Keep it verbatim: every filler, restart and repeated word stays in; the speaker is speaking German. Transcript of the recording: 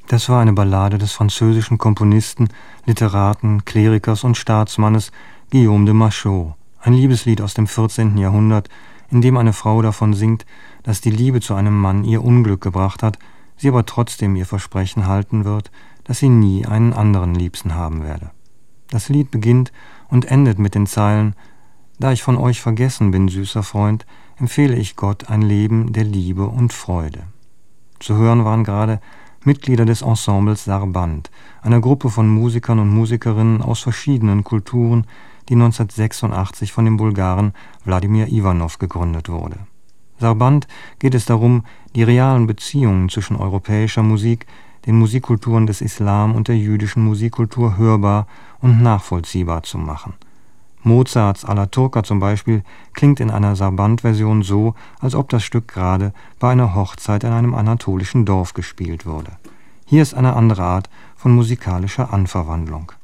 Das war eine Ballade des französischen Komponisten, Literaten, Klerikers und Staatsmannes Guillaume de Machaut, ein Liebeslied aus dem vierzehnten Jahrhundert, in dem eine Frau davon singt, dass die Liebe zu einem Mann ihr Unglück gebracht hat, sie aber trotzdem ihr Versprechen halten wird, dass sie nie einen anderen Liebsten haben werde. Das Lied beginnt und endet mit den Zeilen: »Da ich von euch vergessen bin, süßer Freund, empfehle ich Gott ein Leben der Liebe und Freude.« Zu hören waren gerade Mitglieder des Ensembles Sarband, einer Gruppe von Musikern und Musikerinnen aus verschiedenen Kulturen, die neunzehnhundertsechsundachtzig von dem Bulgaren Wladimir Iwanov gegründet wurde. Sarband geht es darum, die realen Beziehungen zwischen europäischer Musik, den Musikkulturen des Islam und der jüdischen Musikkultur hörbar und nachvollziehbar zu machen. Mozarts Alla Turca zum Beispiel klingt in einer Sarband-Version so, als ob das Stück gerade bei einer Hochzeit in einem anatolischen Dorf gespielt wurde. Hier ist eine andere Art von musikalischer Anverwandlung.